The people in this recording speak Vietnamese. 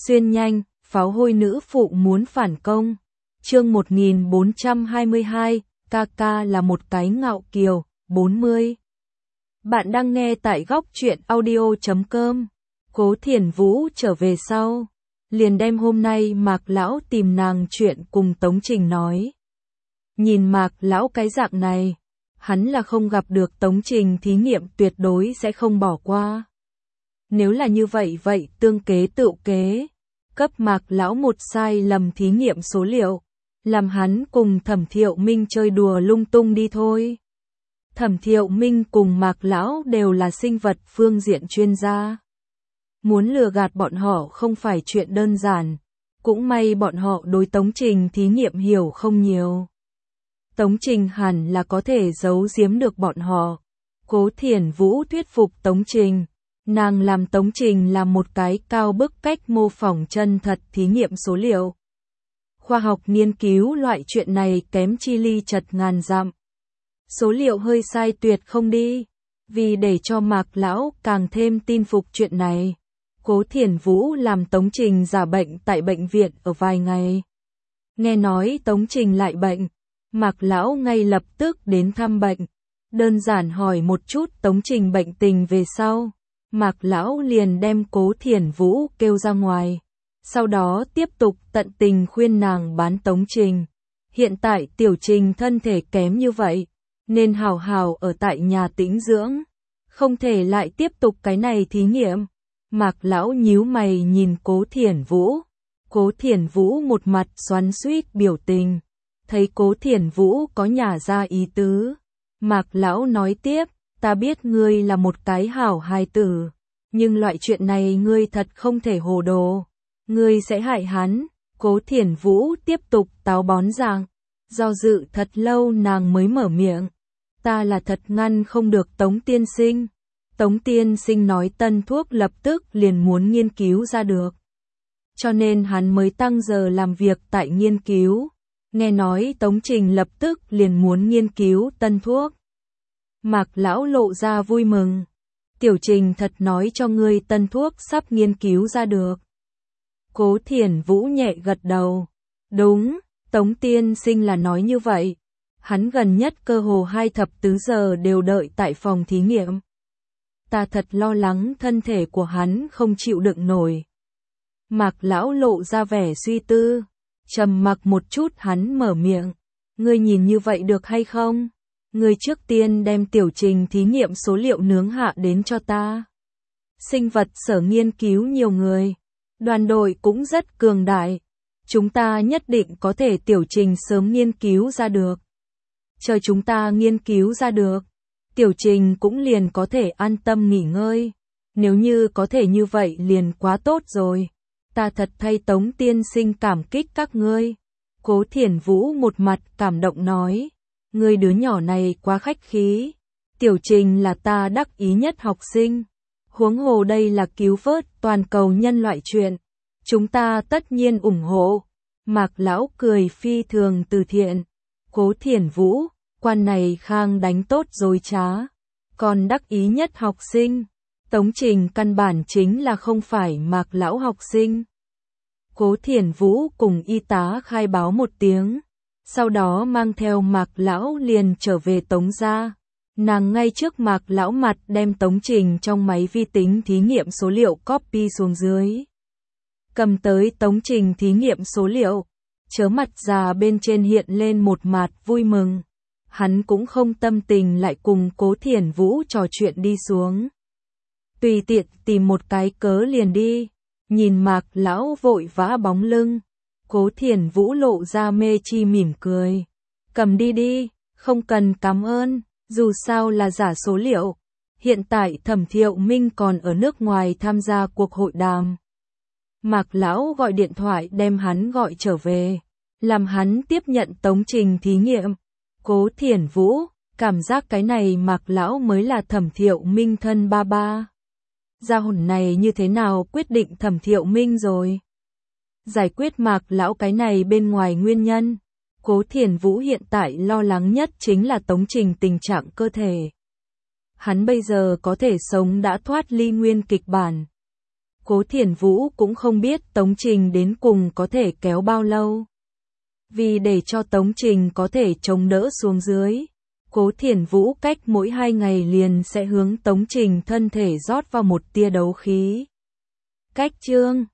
Xuyên nhanh, pháo hôi nữ phụ muốn phản công. Chương 1422, Kaka là một cái ngạo kiều, 40. Bạn đang nghe tại góc truyện audio.com. Cố Thiển Vũ trở về sau, liền đem hôm nay Mạc lão tìm nàng chuyện cùng Tống Trình nói. Nhìn Mạc lão cái dạng này, hắn là không gặp được Tống Trình thí nghiệm tuyệt đối sẽ không bỏ qua. Nếu là như vậy tương kế tự kế, cấp Mạc lão một sai lầm thí nghiệm số liệu, làm hắn cùng Thẩm Thiệu Minh chơi đùa lung tung đi thôi. Thẩm Thiệu Minh cùng Mạc lão đều là sinh vật phương diện chuyên gia. Muốn lừa gạt bọn họ không phải chuyện đơn giản, cũng may bọn họ đối Tống Trình thí nghiệm hiểu không nhiều. Tống Trình hẳn là có thể giấu giếm được bọn họ. Cố Thiển Vũ thuyết phục Tống Trình, nàng làm Tống Trình làm một cái cao bức cách mô phỏng chân thật thí nghiệm số liệu. Khoa học nghiên cứu loại chuyện này kém chi ly chật ngàn dặm. Số liệu hơi sai tuyệt không đi, vì để cho Mạc lão càng thêm tin phục chuyện này. Cố Thiển Vũ làm Tống Trình giả bệnh tại bệnh viện ở vài ngày. Nghe nói Tống Trình lại bệnh, Mạc lão ngay lập tức đến thăm bệnh. Đơn giản hỏi một chút Tống Trình bệnh tình về sau, Mạc lão liền đem Cố Thiển Vũ kêu ra ngoài. Sau đó tiếp tục tận tình khuyên nàng bán Tống Trình. Hiện tại Tiểu Trình thân thể kém như vậy, nên hào hào ở tại nhà tĩnh dưỡng, không thể lại tiếp tục cái này thí nghiệm. Mạc lão nhíu mày nhìn Cố Thiển Vũ. Cố Thiển Vũ một mặt xoắn xuýt biểu tình. Thấy Cố Thiển Vũ có nhả ra ý tứ, Mạc lão nói tiếp, ta biết ngươi là một cái hảo hài tử, nhưng loại chuyện này ngươi thật không thể hồ đồ. Ngươi sẽ hại hắn. Cố Thiển Vũ tiếp tục táo bón rằng, do dự thật lâu nàng mới mở miệng. Ta là thật ngăn không được Tống tiên sinh. Tống tiên sinh nói tân thuốc lập tức liền muốn nghiên cứu ra được. Cho nên hắn mới tăng giờ làm việc tại nghiên cứu. Nghe nói Tống Trình lập tức liền muốn nghiên cứu tân thuốc. Mạc lão lộ ra vui mừng. Tiểu Trình thật nói cho ngươi tân thuốc sắp nghiên cứu ra được. Cố Thiển Vũ nhẹ gật đầu. Đúng, Tống tiên sinh là nói như vậy. Hắn gần nhất cơ hồ 24 giờ đều đợi tại phòng thí nghiệm. Ta thật lo lắng thân thể của hắn không chịu đựng nổi. Mạc lão lộ ra vẻ suy tư. Trầm mặc một chút hắn mở miệng. Ngươi nhìn như vậy được hay không? Ngươi trước tiên đem Tiểu Trình thí nghiệm số liệu nướng hạ đến cho ta. Sinh vật sở nghiên cứu nhiều người. Đoàn đội cũng rất cường đại. Chúng ta nhất định có thể Tiểu Trình sớm nghiên cứu ra được. Chờ chúng ta nghiên cứu ra được, Tiểu Trình cũng liền có thể an tâm nghỉ ngơi. Nếu như có thể như vậy liền quá tốt rồi. Ta thật thay Tống tiên sinh cảm kích các ngươi. Cố Thiển Vũ một mặt cảm động nói. Ngươi đứa nhỏ này quá khách khí. Tiểu Trình là ta đắc ý nhất học sinh. Huống hồ đây là cứu vớt toàn cầu nhân loại chuyện. Chúng ta tất nhiên ủng hộ. Mạc lão cười phi thường từ thiện. Cố Thiển Vũ, quan này khang đánh tốt dối trá. Còn đắc ý nhất học sinh. Tống Trình căn bản chính là không phải Mạc lão học sinh. Cố Thiển Vũ cùng y tá khai báo một tiếng. Sau đó mang theo Mạc lão liền trở về Tống gia. Nàng ngay trước Mạc lão mặt đem Tống Trình trong máy vi tính thí nghiệm số liệu copy xuống dưới. Cầm tới Tống Trình thí nghiệm số liệu. Chớ mặt già bên trên hiện lên một mặt vui mừng. Hắn cũng không tâm tình lại cùng Cố Thiển Vũ trò chuyện đi xuống. Tùy tiện tìm một cái cớ liền đi. Nhìn Mạc lão vội vã bóng lưng. Cố Thiển Vũ lộ ra mê chi mỉm cười. Cầm đi đi, không cần cảm ơn, dù sao là giả số liệu. Hiện tại Thẩm Thiệu Minh còn ở nước ngoài tham gia cuộc hội đàm. Mạc lão gọi điện thoại đem hắn gọi trở về, làm hắn tiếp nhận Tống Trình thí nghiệm. Cố Thiển Vũ, cảm giác cái này Mạc lão mới là Thẩm Thiệu Minh thân ba ba. Gia hồn này như thế nào quyết định Thẩm Thiệu Minh rồi? Giải quyết Mạc lão cái này bên ngoài nguyên nhân. Cố Thiển Vũ hiện tại lo lắng nhất chính là Tống Trình tình trạng cơ thể. Hắn bây giờ có thể sống đã thoát ly nguyên kịch bản. Cố Thiển Vũ cũng không biết Tống Trình đến cùng có thể kéo bao lâu. Vì để cho Tống Trình có thể chống đỡ xuống dưới, Cố Thiển Vũ cách mỗi 2 ngày liền sẽ hướng Tống Trình thân thể rót vào một tia đấu khí. Cách chương